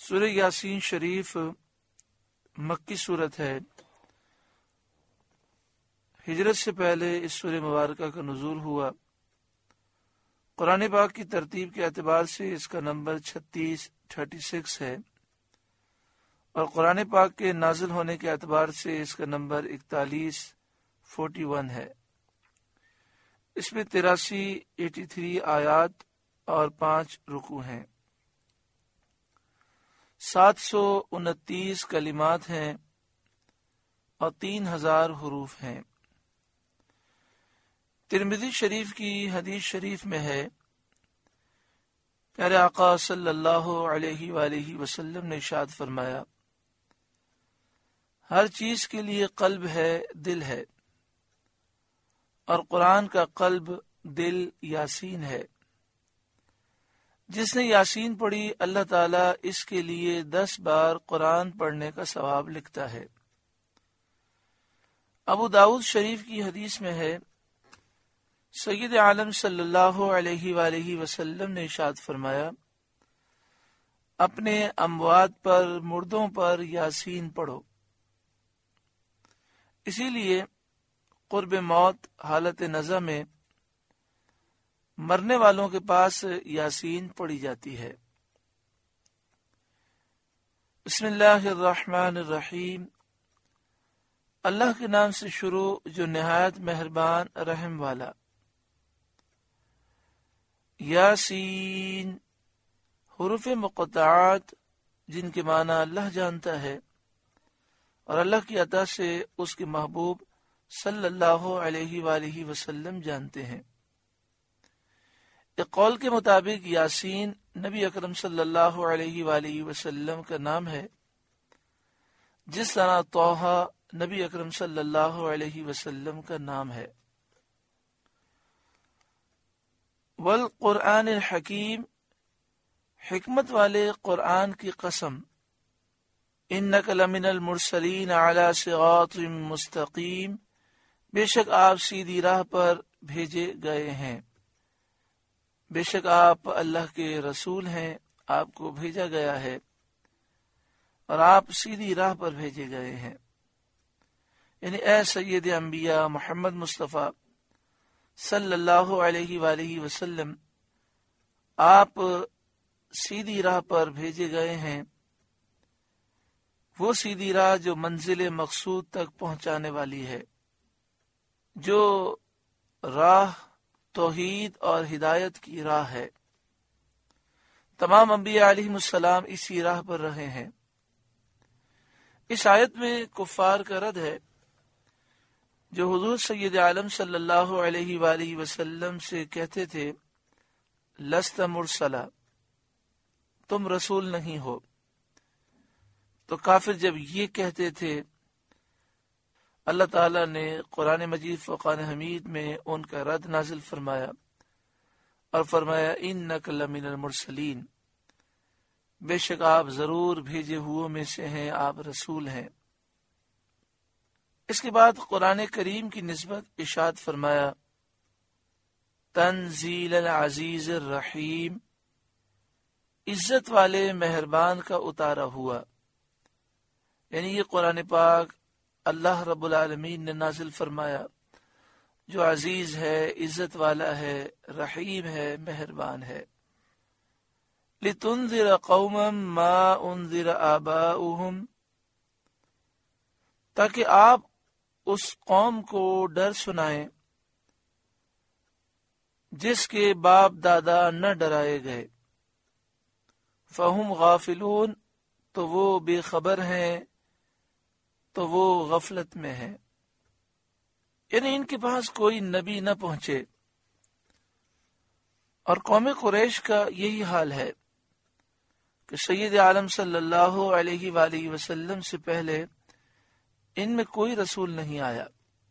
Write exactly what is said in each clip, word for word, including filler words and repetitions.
سورہ یاسین شریف مکی صورت ہے۔ ہجرت سے پہلے اس سورہ مبارکہ کا نزول ہوا۔ قرآن پاک کی ترتیب کے اعتبار سے اس کا نمبر چھتیس تھرٹی سکس ہے، اور قرآن پاک کے نازل ہونے کے اعتبار سے اس کا نمبر اکتالیس فورٹی ون ہے۔ اس میں تراسی ایٹی تھری آیات اور پانچ رکوع ہیں، سات سو انتیس کلمات ہیں اور تین ہزار حروف ہیں۔ ترمذی شریف کی حدیث شریف میں ہے، پیارے آقا صلی اللہ علیہ وآلہ وسلم نے ارشاد فرمایا، ہر چیز کے لیے قلب ہے، دل ہے، اور قرآن کا قلب دل یاسین ہے۔ جس نے یاسین پڑھی اللہ تعالیٰ اس کے لیے دس بار قرآن پڑھنے کا ثواب لکھتا ہے۔ ابو داؤد شریف کی حدیث میں ہے، سید عالم صلی اللہ علیہ وآلہ وسلم نے ارشاد فرمایا، اپنے اموات پر، مردوں پر یاسین پڑھو۔ اسی لیے قرب موت حالت نزع میں مرنے والوں کے پاس یاسین پڑھی جاتی ہے۔ بسم اللہ الرحمن الرحیم، اللہ کے نام سے شروع جو نہایت مہربان رحم والا۔ یاسین، حروف مقطعات جن کے معنی اللہ جانتا ہے اور اللہ کی عطا سے اس کے محبوب صلی اللہ علیہ وآلہ وسلم جانتے ہیں۔ ایک قول کے مطابق یاسین نبی اکرم صلی اللہ علیہ وآلہ وسلم کا نام ہے، جس طرح طٰہٰ نبی اکرم صلی اللہ علیہ وسلم کا نام ہے۔ والقرآن الحکیم، حکمت والے قرآن کی قسم، انک لمن المرسلین علی صراط مستقیم، بے شک آپ سیدھی راہ پر بھیجے گئے ہیں۔ بے شک آپ اللہ کے رسول ہیں، آپ کو بھیجا گیا ہے اور آپ سیدھی راہ پر بھیجے گئے ہیں۔ یعنی اے سید انبیاء محمد مصطفیٰ صلی اللہ علیہ وآلہ وسلم، آپ سیدھی راہ پر بھیجے گئے ہیں، وہ سیدھی راہ جو منزل مقصود تک پہنچانے والی ہے، جو راہ توحید اور ہدایت کی راہ ہے۔ تمام انبیاء علیہ السلام اسی راہ پر رہے ہیں۔ اس آیت میں کفار کا رد ہے جو حضور سید عالم صلی اللہ علیہ وآلہ وسلم سے کہتے تھے، لست مرسلا، تم رسول نہیں ہو۔ تو کافر جب یہ کہتے تھے، اللہ تعالیٰ نے قرآن مجید فرقان حمید میں ان کا رد نازل فرمایا اور فرمایا، انک لمن المرسلین، بے شک آپ ضرور بھیجے ہوئے میں سے ہیں، آپ رسول ہیں۔ اس کے بعد قرآن کریم کی نسبت ارشاد فرمایا، تنزیل العزیز الرحیم، عزت والے مہربان کا اتارا ہوا۔ یعنی یہ قرآن پاک اللہ رب العالمین نے نازل فرمایا، جو عزیز ہے، عزت والا ہے، رحیم ہے، مہربان ہے۔ لِتُنذِرَ قَوْمًا مَا أُنذِرَ آبَاؤُهُمْ، تاکہ آپ اس قوم کو ڈر سنائیں جس کے باپ دادا نہ ڈرائے گئے۔ فَهُمْ غَافِلُونَ، تو وہ بے خبر ہیں، تو وہ غفلت میں ہیں۔ یعنی ان کے پاس کوئی نبی نہ پہنچے۔ اور قوم قریش کا یہی حال ہے کہ سید عالم صلی اللہ علیہ وآلہ وسلم سے پہلے ان میں کوئی رسول نہیں آیا۔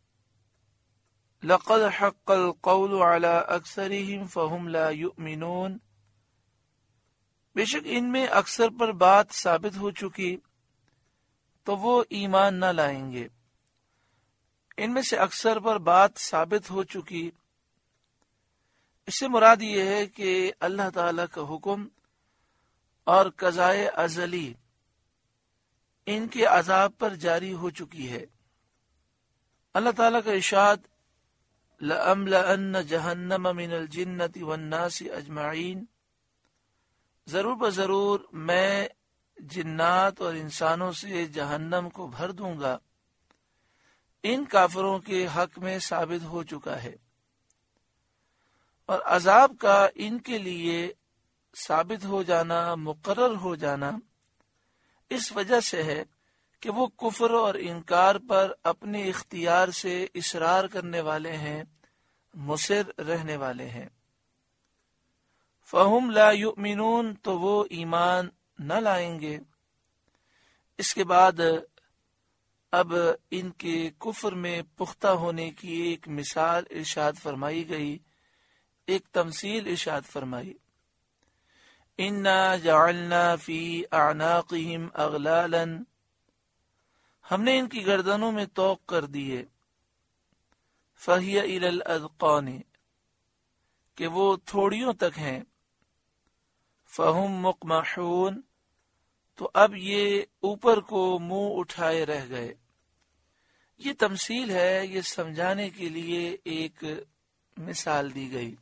لقد حق القول على اکثرهم فهم لا يؤمنون، بے شک ان میں اکثر پر بات ثابت ہو چکی تو وہ ایمان نہ لائیں گے۔ ان میں سے اکثر پر بات ثابت ہو چکی، اس سے مراد یہ ہے کہ اللہ تعالی کا حکم اور قضائے ازلی ان کے عذاب پر جاری ہو چکی ہے۔ اللہ تعالیٰ کا ارشاد لَأَمْلَأَنَّ جَهَنَّمَ مِنَ الْجِنَّةِ وَالنَّاسِ أَجْمَعِينَ، ضرور بضرور میں جنات اور انسانوں سے جہنم کو بھر دوں گا، ان کافروں کے حق میں ثابت ہو چکا ہے، اور عذاب کا ان کے لیے ثابت ہو جانا، مقرر ہو جانا اس وجہ سے ہے کہ وہ کفر اور انکار پر اپنے اختیار سے اصرار کرنے والے ہیں، مصر رہنے والے ہیں۔ فَهُمْ لَا يُؤْمِنُونَ، تو وہ ایمان نہ لائیں گے۔ اس کے بعد اب ان کے کفر میں پختہ ہونے کی ایک مثال ارشاد فرمائی گئی، ایک تمثیل ارشاد فرمائی۔ اِنَّا جَعَلْنَا فِي أَعْنَاقِهِمْ أَغْلَالًا، ہم نے ان کی گردنوں میں طوق کر دیے، فَهِيَ إِلَى الْأَذْقَانِ، کہ وہ تھوڑیوں تک ہیں، فَهُمْ مُقْمَحُونَ، تو اب یہ اوپر کو منہ اٹھائے رہ گئے۔ یہ تمثیل ہے، یہ سمجھانے کے لیے ایک مثال دی گئی۔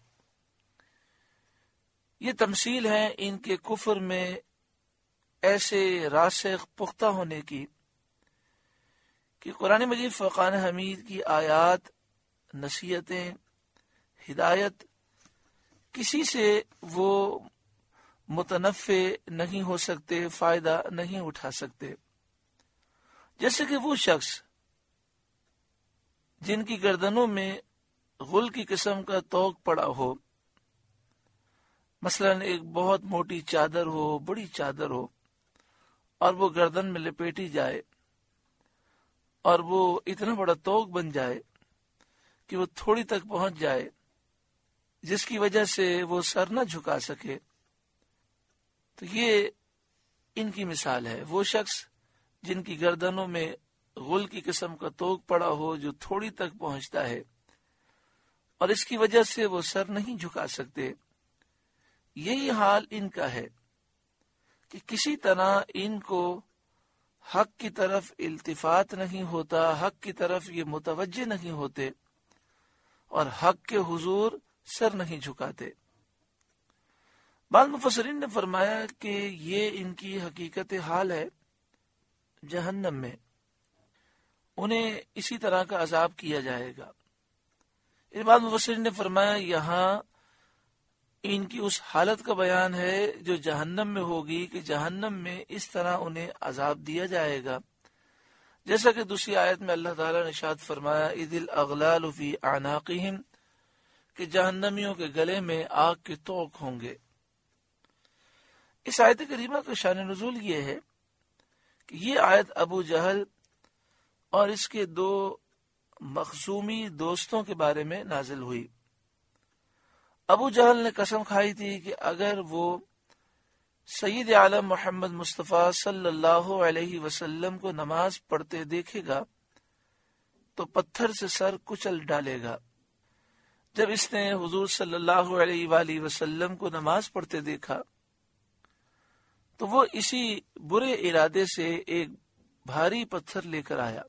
یہ تمثیل ہے ان کے کفر میں ایسے راسخ پختہ ہونے کی کہ قرآن مجید فرقان حمید کی آیات، نصیحتیں، ہدایت کسی سے وہ متنفع نہیں ہو سکتے، فائدہ نہیں اٹھا سکتے۔ جیسے کہ وہ شخص جن کی گردنوں میں غل کی قسم کا طوق پڑا ہو، مثلا ایک بہت موٹی چادر ہو، بڑی چادر ہو، اور وہ گردن میں لپیٹی جائے اور وہ اتنا بڑا طوق بن جائے کہ وہ تھوڑی تک پہنچ جائے، جس کی وجہ سے وہ سر نہ جھکا سکے، تو یہ ان کی مثال ہے۔ وہ شخص جن کی گردنوں میں غل کی قسم کا طوق پڑا ہو، جو تھوڑی تک پہنچتا ہے اور اس کی وجہ سے وہ سر نہیں جھکا سکتے، یہی حال ان کا ہے کہ کسی طرح ان کو حق کی طرف التفات نہیں ہوتا، حق کی طرف یہ متوجہ نہیں ہوتے اور حق کے حضور سر نہیں جھکاتے۔ بعض مفسرین نے فرمایا کہ یہ ان کی حقیقت حال ہے جہنم میں، انہیں اسی طرح کا عذاب کیا جائے گا۔ اس بعض مفسرین نے فرمایا یہاں ان کی اس حالت کا بیان ہے جو جہنم میں ہوگی، کہ جہنم میں اس طرح انہیں عذاب دیا جائے گا، جیسا کہ دوسری آیت میں اللہ تعالیٰ نے ارشاد فرمایا اِذِ الْأَغْلَالُ فِي أَعْنَاقِهِمْ، کہ جہنمیوں کے گلے میں آگ کے طوق ہوں گے۔ اس آیت کریمہ کا شان نزول یہ ہے کہ یہ آیت ابو جہل اور اس کے دو مخزومی دوستوں کے بارے میں نازل ہوئی۔ ابو جہل نے قسم کھائی تھی کہ اگر وہ سید عالم محمد مصطفیٰ صلی اللہ علیہ وسلم کو نماز پڑھتے دیکھے گا تو پتھر سے سر کچل ڈالے گا۔ جب اس نے حضور صلی اللہ علیہ وآلہ وسلم کو نماز پڑھتے دیکھا تو وہ اسی برے ارادے سے ایک بھاری پتھر لے کر آیا۔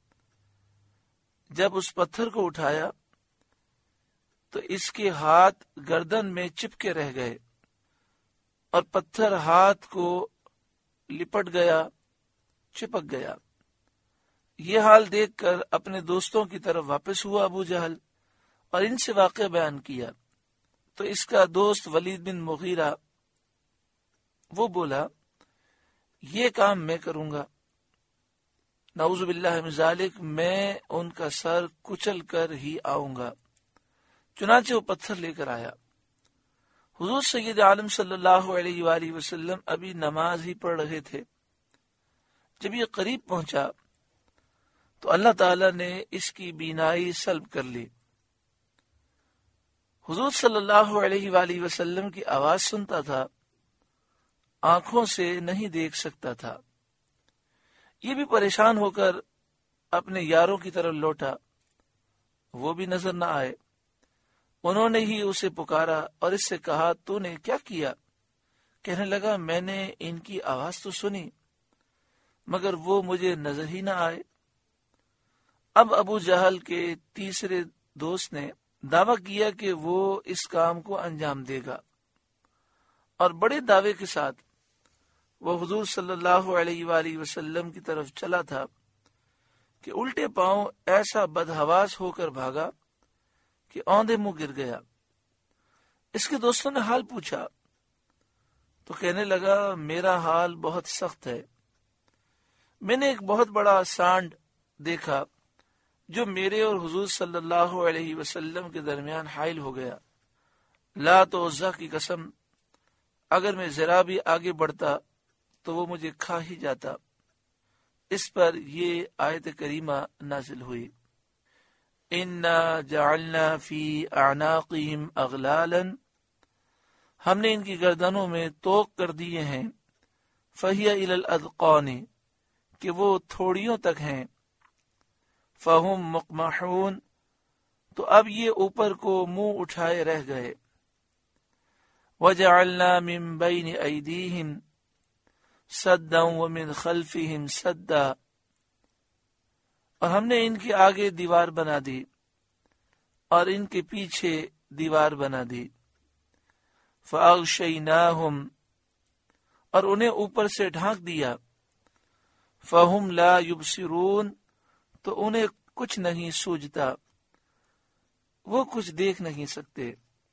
جب اس پتھر کو اٹھایا تو اس کے ہاتھ گردن میں چپکے رہ گئے اور پتھر ہاتھ کو لپٹ گیا، چپک گیا۔ یہ حال دیکھ کر اپنے دوستوں کی طرف واپس ہوا ابو جہل اور ان سے واقعہ بیان کیا، تو اس کا دوست ولید بن مغیرہ وہ بولا یہ کام میں کروں گا، نعوذ باللہ من ذالک، میں ان کا سر کچل کر ہی آؤں گا۔ چنانچہ وہ پتھر لے کر آیا۔ حضور سید عالم صلی اللہ علیہ وآلہ وسلم ابھی نماز ہی پڑھ رہے تھے۔ جب یہ قریب پہنچا تو اللہ تعالی نے اس کی بینائی سلب کر لی۔ حضور صلی اللہ علیہ وآلہ وسلم کی آواز سنتا تھا، آنکھوں سے نہیں دیکھ سکتا تھا۔ یہ بھی پریشان ہو کر اپنے یاروں کی طرف لوٹا، وہ بھی نظر نہ آئے۔ انہوں نے ہی اسے پکارا اور اس سے کہا تو نے کیا کیا کہنے لگا میں نے ان کی آواز تو سنی مگر وہ مجھے نظر ہی نہ آئے۔ اب ابو جہل کے تیسرے دوست نے دعویٰ کیا کہ وہ اس کام کو انجام دے گا، اور بڑے دعوے کے ساتھ وہ حضور صلی اللہ علیہ وآلہ وسلم کی طرف چلا تھا کہ الٹے پاؤں ایسا بدحواس ہو کر بھاگا کہ اوندے منہ گر گیا۔ اس کے دوستوں نے حال پوچھا تو کہنے لگا میرا حال بہت سخت ہے، میں نے ایک بہت بڑا سانڈ دیکھا جو میرے اور حضور صلی اللہ علیہ وسلم کے درمیان حائل ہو گیا۔ لات و عزا کی قسم، اگر میں ذرا بھی آگے بڑھتا تو وہ مجھے کھا ہی جاتا۔ اس پر یہ آیت کریمہ نازل ہوئی، اِنَّا جَعَلْنَا فِي أَعْنَاقِهِمْ أَغْلَالًا، ہم نے ان کی گردنوں میں توق کر دیے ہیں، فَهِيَ إِلَى الْأَذْقَانِ، کہ وہ تھوڑیوں تک ہیں، فَهُمْ مُقْمَحُونَ، تو اب یہ اوپر کو منہ اٹھائے رہ گئے۔ وَجَعَلْنَا مِن بَيْنِ أَيْدِيهِمْ سَدًّا وَمِن خَلْفِهِمْ سَدًّا، اور ہم نے ان کے آگے دیوار بنا دی اور ان کے پیچھے دیوار بنا دی۔ فَأَغْشَيْنَاهُمْ، اور انہیں اوپر سے ڈھانک دیا۔ فَهُمْ لَا يُبْصِرُونَ، تو انہیں کچھ نہیں سوجتا، وہ کچھ دیکھ نہیں سکتے۔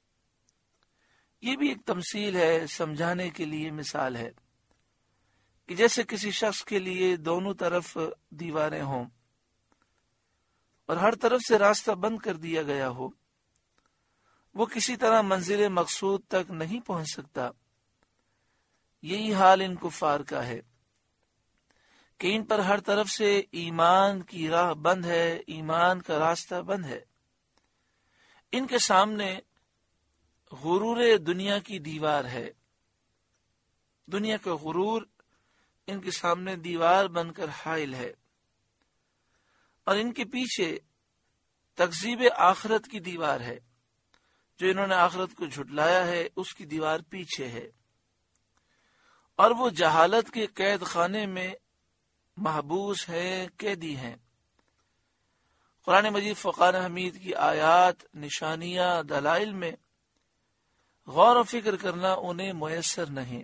یہ بھی ایک تمثیل ہے، سمجھانے کے لیے مثال ہے کہ جیسے کسی شخص کے لیے دونوں طرف دیواریں ہوں اور ہر طرف سے راستہ بند کر دیا گیا ہو، وہ کسی طرح منزل مقصود تک نہیں پہنچ سکتا۔ یہی حال ان کفار کا ہے کہ ان پر ہر طرف سے ایمان کی راہ بند ہے، ایمان کا راستہ بند ہے۔ ان کے سامنے غرور دنیا کی دیوار ہے، دنیا کا غرور ان کے سامنے دیوار بن کر حائل ہے، اور ان کے پیچھے تکذیب آخرت کی دیوار ہے، جو انہوں نے آخرت کو جھٹلایا ہے اس کی دیوار پیچھے ہے، اور وہ جہالت کے قید خانے میں محبوس ہیں، قیدی ہیں۔ قرآن مجید فقان حمید کی آیات، نشانیاں، دلائل میں غور و فکر کرنا انہیں میسر نہیں۔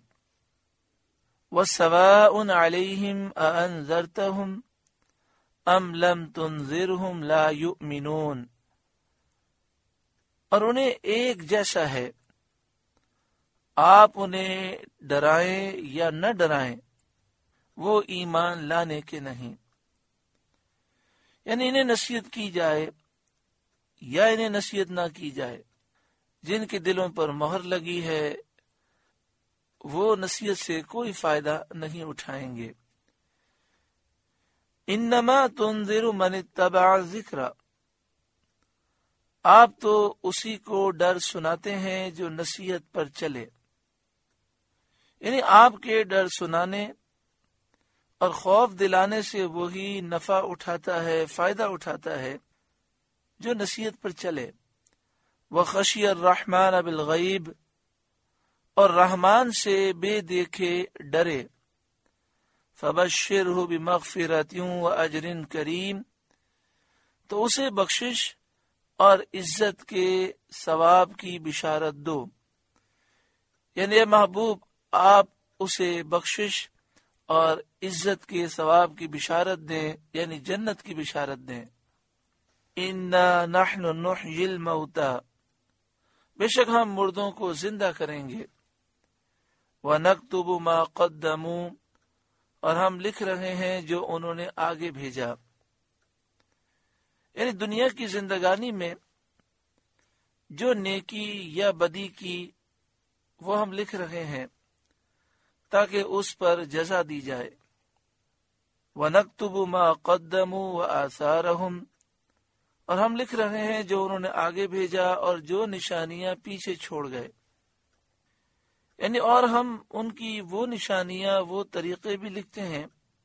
وَسَوَاءٌ عَلَيْهِمْ أَأَنذَرْتَهُمْ أَمْ لَمْ تُنذِرْهُمْ لَا يُؤْمِنُونَ، اور انہیں ایک جیسا ہے، آپ انہیں ڈرائیں یا نہ ڈرائیں وہ ایمان لانے کے نہیں۔ یعنی انہیں نصیحت کی جائے یا انہیں نصیحت نہ کی جائے، جن کے دلوں پر مہر لگی ہے وہ نصیحت سے کوئی فائدہ نہیں اٹھائیں گے۔ انما تنذر من اتبع الذکر، آپ تو اسی کو ڈر سناتے ہیں جو نصیحت پر چلے، یعنی آپ کے ڈر سنانے اور خوف دلانے سے وہی نفع اٹھاتا ہے، فائدہ اٹھاتا ہے جو نصیحت پر چلے۔ وَخَشِيَ الرَّحْمَنَ بِالْغَيْبِ، اور رحمان سے بے دیکھے ڈرے۔ فَبَشِّرْهُ بِمَغْفِرَةٍ وَأَجْرٍ كَرِيمٍ، تو اسے بخشش اور عزت کے ثواب کی بشارت دو، یعنی اے محبوب آپ اسے بخشش اور عزت کے ثواب کی بشارت دیں، یعنی جنت کی بشارت دیں۔ اِنَّا نَحْنُ نُحْيِي الْمَوْتَى، بے شک ہم مردوں کو زندہ کریں گے۔ وَنَكْتُبُ مَا قَدَّمُوا، اور ہم لکھ رہے ہیں جو انہوں نے آگے بھیجا، یعنی دنیا کی زندگانی میں جو نیکی یا بدی کی وہ ہم لکھ رہے ہیں تاکہ اس پر جزا دی جائے۔ وَنَكْتُبُ مَا قَدَّمُوا وَآثَارَهُمْ، اور ہم لکھ رہے ہیں جو انہوں نے آگے بھیجا اور جو نشانیاں پیچھے چھوڑ گئے، یعنی اور ہم ان کی وہ نشانیاں، وہ طریقے بھی لکھتے ہیں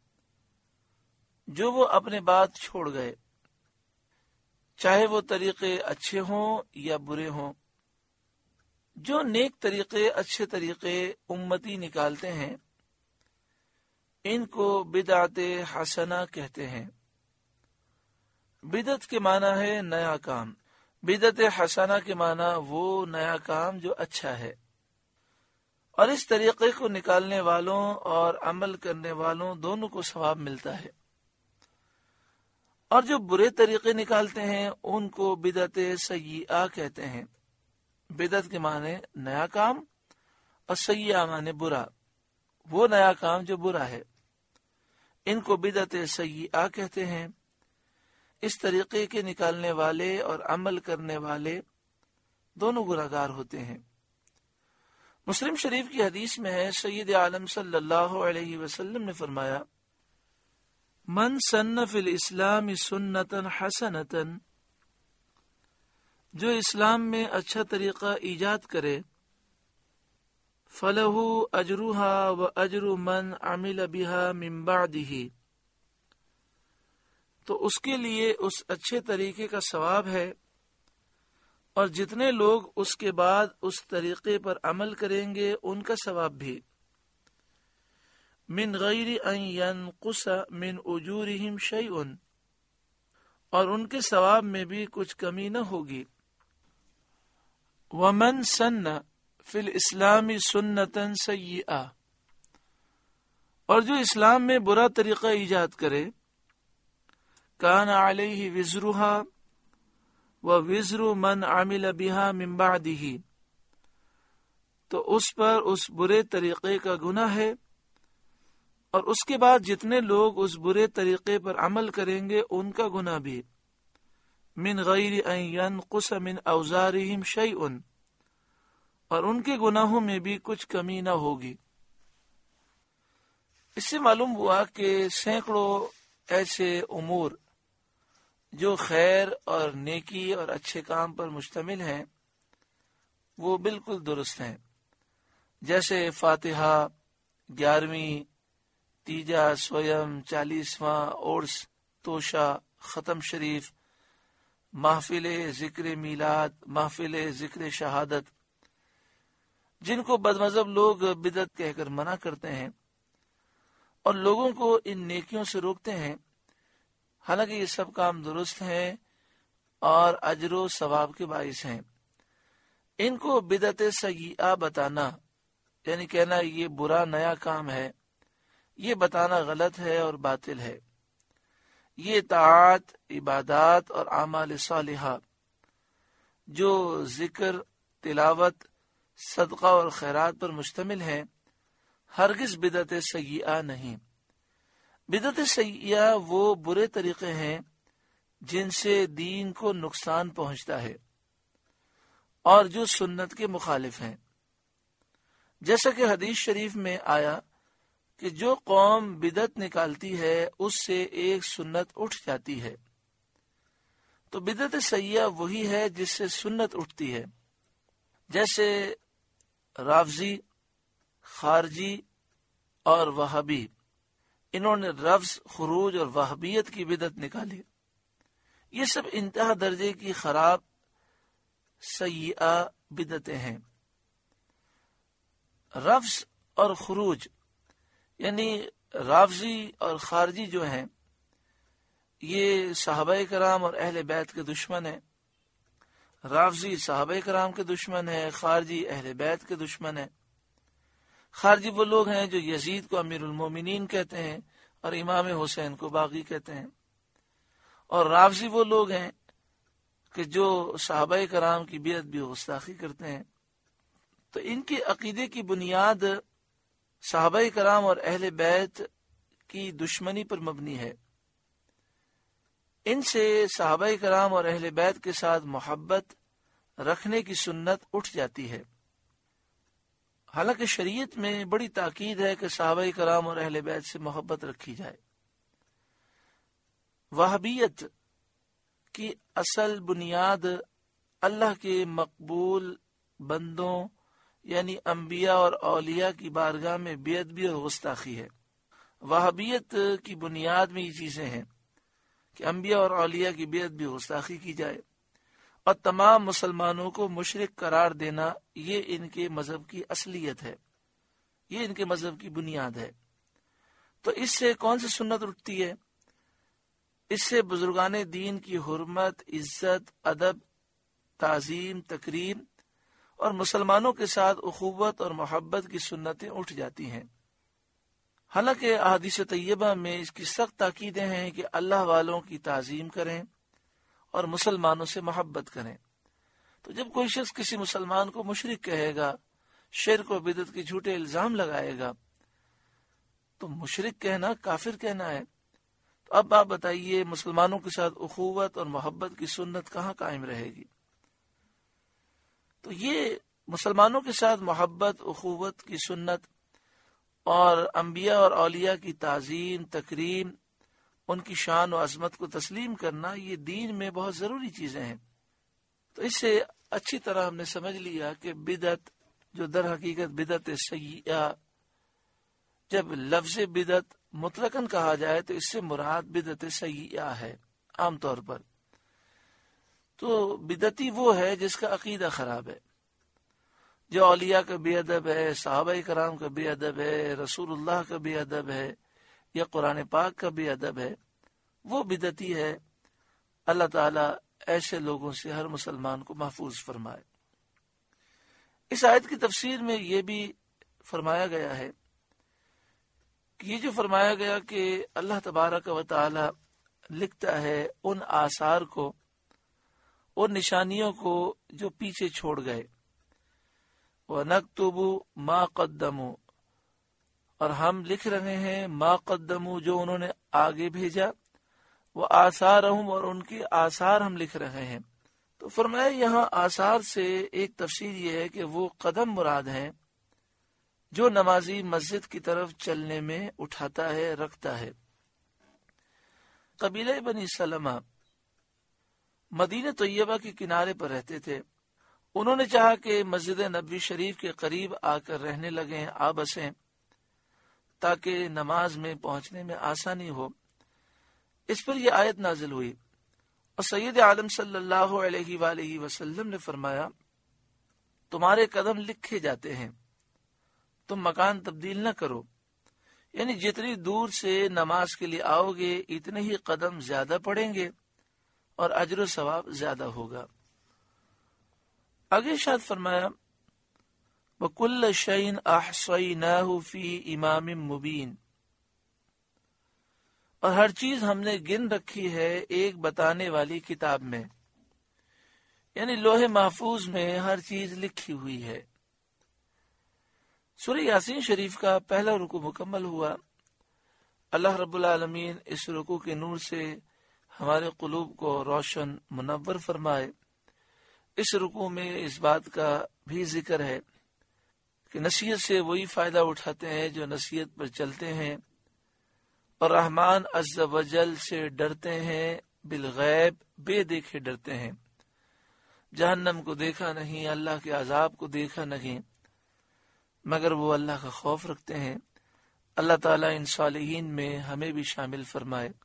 جو وہ اپنے بعد چھوڑ گئے، چاہے وہ طریقے اچھے ہوں یا برے ہوں۔ جو نیک طریقے اچھے طریقے امتی نکالتے ہیں ان کو بدعت حسنہ کہتے ہیں۔ بدعت کے معنی ہے نیا کام، بدعت حسنہ کے معنی وہ نیا کام جو اچھا ہے، اور اس طریقے کو نکالنے والوں اور عمل کرنے والوں دونوں کو ثواب ملتا ہے، اور جو برے طریقے نکالتے ہیں ان کو بدعت سیئہ کہتے ہیں۔ بدعت کے معنی نیا کام اور سیئہ معنی برا، وہ نیا کام جو برا ہے، ان کو بدعت سیئہ کہتے ہیں۔ اس طریقے کے نکالنے والے اور عمل کرنے والے دونوں گناہگار ہوتے ہیں۔ مسلم شریف کی حدیث میں ہے، سید عالم صلی اللہ علیہ وسلم نے فرمایا، من سن فی الاسلام سنتا حسنتا، جو اسلام میں اچھا طریقہ ایجاد کرے، فلہ اجرھا واجر من عمل بها من بعدہ، تو اس کے لیے اس اچھے طریقے کا ثواب ہے، اور جتنے لوگ اس کے بعد اس طریقے پر عمل کریں گے ان کا ثواب بھی، من غیر ان ینقص من اجورہم شیء، اور ان کے ثواب میں بھی کچھ کمی نہ ہوگی۔ ومن سن فی الاسلام سنتا سیئہ، اور جو اسلام میں برا طریقہ ایجاد کرے، کان علیہ وزرھا ووزر من عمل بها من بعدہ، تو اس پر اس برے طریقے کا گناہ ہے، اور اس کے بعد جتنے لوگ اس برے طریقے پر عمل کریں گے ان کا گناہ بھی، من غیر ان ینقص من اوزارہم شیء، اور ان کے گناہوں میں بھی کچھ کمی نہ ہوگی۔ اس سے معلوم ہوا کہ سینکڑوں ایسے امور جو خیر اور نیکی اور اچھے کام پر مشتمل ہیں وہ بالکل درست ہیں، جیسے فاتحہ، گیارہویں، تیجا، سویم، چالیسواں، عرس، توشہ، ختم شریف، محفل ذکر میلاد، محفل ذکر شہادت، جن کو بدمذہب لوگ بدعت کہہ کر منع کرتے ہیں اور لوگوں کو ان نیکیوں سے روکتے ہیں، حالانکہ یہ سب کام درست ہیں اور اجر و ثواب کے باعث ہیں۔ ان کو بدعت سیئہ بتانا، یعنی کہنا یہ برا نیا کام ہے، یہ بتانا غلط ہے اور باطل ہے۔ یہ طاعات، عبادات اور اعمال صالحہ جو ذکر، تلاوت، صدقہ اور خیرات پر مشتمل ہیں، ہرگز بدعت سیئہ نہیں۔ بدعت سیئہ وہ برے طریقے ہیں جن سے دین کو نقصان پہنچتا ہے اور جو سنت کے مخالف ہیں، جیسا کہ حدیث شریف میں آیا کہ جو قوم بدعت نکالتی ہے اس سے ایک سنت اٹھ جاتی ہے، تو بدعت سیئہ وہی ہے جس سے سنت اٹھتی ہے، جیسے رافضی، خارجی اور وہابی، انہوں نے رفض، خروج اور وہابیت کی بدعت نکالی۔ یہ سب انتہا درجے کی خراب سیئہ بدعتیں ہیں۔ رفض اور خروج یعنی رافضی اور خارجی جو ہیں، یہ صحابہ کرام اور اہل بیت کے دشمن ہیں۔ رافضی صحابہ کرام کے دشمن ہے، خارجی اہل بیت کے دشمن ہے۔ خارجی وہ لوگ ہیں جو یزید کو امیر المومنین کہتے ہیں اور امام حسین کو باغی کہتے ہیں، اور رافضی وہ لوگ ہیں کہ جو صحابہ کرام کی بیعت بھی گستاخی کرتے ہیں۔ تو ان کے عقیدے کی بنیاد صحابہ کرام اور اہل بیت کی دشمنی پر مبنی ہے۔ ان سے صحابہ کرام اور اہل بیت کے ساتھ محبت رکھنے کی سنت اٹھ جاتی ہے، حالانکہ شریعت میں بڑی تاکید ہے کہ صحابہ کرام اور اہل بیت سے محبت رکھی جائے۔ وہابیت کی اصل بنیاد اللہ کے مقبول بندوں یعنی انبیاء اور اولیاء کی بارگاہ میں بے ادبی اور گستاخی ہے۔ وہابیت کی بنیاد میں یہ چیزیں ہیں کہ انبیاء اور اولیاء کی بے ادبی اور گستاخی کی جائے، اور تمام مسلمانوں کو مشرک قرار دینا یہ ان کے مذہب کی اصلیت ہے، یہ ان کے مذہب کی بنیاد ہے۔ تو اس سے کون سی سنت اٹھتی ہے؟ اس سے بزرگان دین کی حرمت، عزت، ادب، تعظیم، تکریم اور مسلمانوں کے ساتھ اخوت اور محبت کی سنتیں اٹھ جاتی ہیں۔ حالانکہ احادیث طیبہ میں اس کی سخت تاکیدیں ہیں کہ اللہ والوں کی تعظیم کریں اور مسلمانوں سے محبت کریں۔ تو جب کوئی شخص کسی مسلمان کو مشرک کہے گا، شرک و بدعت کے جھوٹے الزام لگائے گا، تو مشرک کہنا کافر کہنا ہے۔ تو اب آپ بتائیے مسلمانوں کے ساتھ اخوت اور محبت کی سنت کہاں قائم رہے گی؟ تو یہ مسلمانوں کے ساتھ محبت، اخوت کی سنت اور انبیاء اور اولیاء کی تعظیم، تکریم، ان کی شان و عظمت کو تسلیم کرنا، یہ دین میں بہت ضروری چیزیں ہیں۔ تو اس سے اچھی طرح ہم نے سمجھ لیا کہ بدعت جو در حقیقت بدعت سیئہ، جب لفظ بدعت مطلقاً کہا جائے تو اس سے مراد بدعت سیئہ ہے عام طور پر۔ تو بدعتی وہ ہے جس کا عقیدہ خراب ہے، جو اولیاء کا بے ادب ہے، صحابہ کرام کا بے ادب ہے، رسول اللہ کا بے ادب ہے، یا قرآن پاک کا بے ادب ہے، وہ بدعتی ہے۔ اللہ تعالیٰ ایسے لوگوں سے ہر مسلمان کو محفوظ فرمائے۔ اس آیت کی تفسیر میں یہ بھی فرمایا گیا ہے کہ یہ جو فرمایا گیا کہ اللہ تبارک و تعالی لکھتا ہے ان آثار کو، ان نشانیوں کو جو پیچھے چھوڑ گئے، وَنَكْتُبُ مَا قَدَّمُوا، اور ہم لکھ رہے ہیں ما قدموا، جو انہوں نے آگے بھیجا، وَآثَارَهُمْ، اور ان کے آثار ہم لکھ رہے ہیں۔ تو فرمایا یہاں آثار سے ایک تفسیر یہ ہے کہ وہ قدم مراد ہیں جو نمازی مسجد کی طرف چلنے میں اٹھاتا ہے، رکھتا ہے۔ قبیلہ بنی سلمہ مدینہ طیبہ کے کنارے پر رہتے تھے۔ انہوں نے چاہا کہ مسجد نبوی شریف کے قریب آ کر رہنے لگیں، آ بسیں، تاکہ نماز میں پہنچنے میں آسانی ہو۔ اس پر یہ آیت نازل ہوئی اور سید عالم صلی اللہ علیہ وآلہ وسلم نے فرمایا تمہارے قدم لکھے جاتے ہیں، تم مکان تبدیل نہ کرو، یعنی جتنی دور سے نماز کے لیے آؤ گے اتنے ہی قدم زیادہ پڑیں گے اور اجر و ثواب زیادہ ہوگا۔ آگے شاد فرمایا وَكُلَّ شَيْءٍ أَحْصَيْنَاهُ فِي إِمَامٍ مُبِينٍ، اور ہر چیز ہم نے گن رکھی ہے ایک بتانے والی کتاب میں، یعنی لوح محفوظ میں ہر چیز لکھی ہوئی ہے۔ سورہ یاسین شریف کا پہلا رکوع مکمل ہوا۔ اللہ رب العالمین اس رکوع کے نور سے ہمارے قلوب کو روشن منور فرمائے۔ اس رکوع میں اس بات کا بھی ذکر ہے کہ نصیحت سے وہی فائدہ اٹھاتے ہیں جو نصیحت پر چلتے ہیں، اور رحمان عز و جل سے ڈرتے ہیں، بالغیب، بے دیکھے ڈرتے ہیں۔ جہنم کو دیکھا نہیں، اللہ کے عذاب کو دیکھا نہیں، مگر وہ اللہ کا خوف رکھتے ہیں۔ اللہ تعالیٰ ان صالحین میں ہمیں بھی شامل فرمائے۔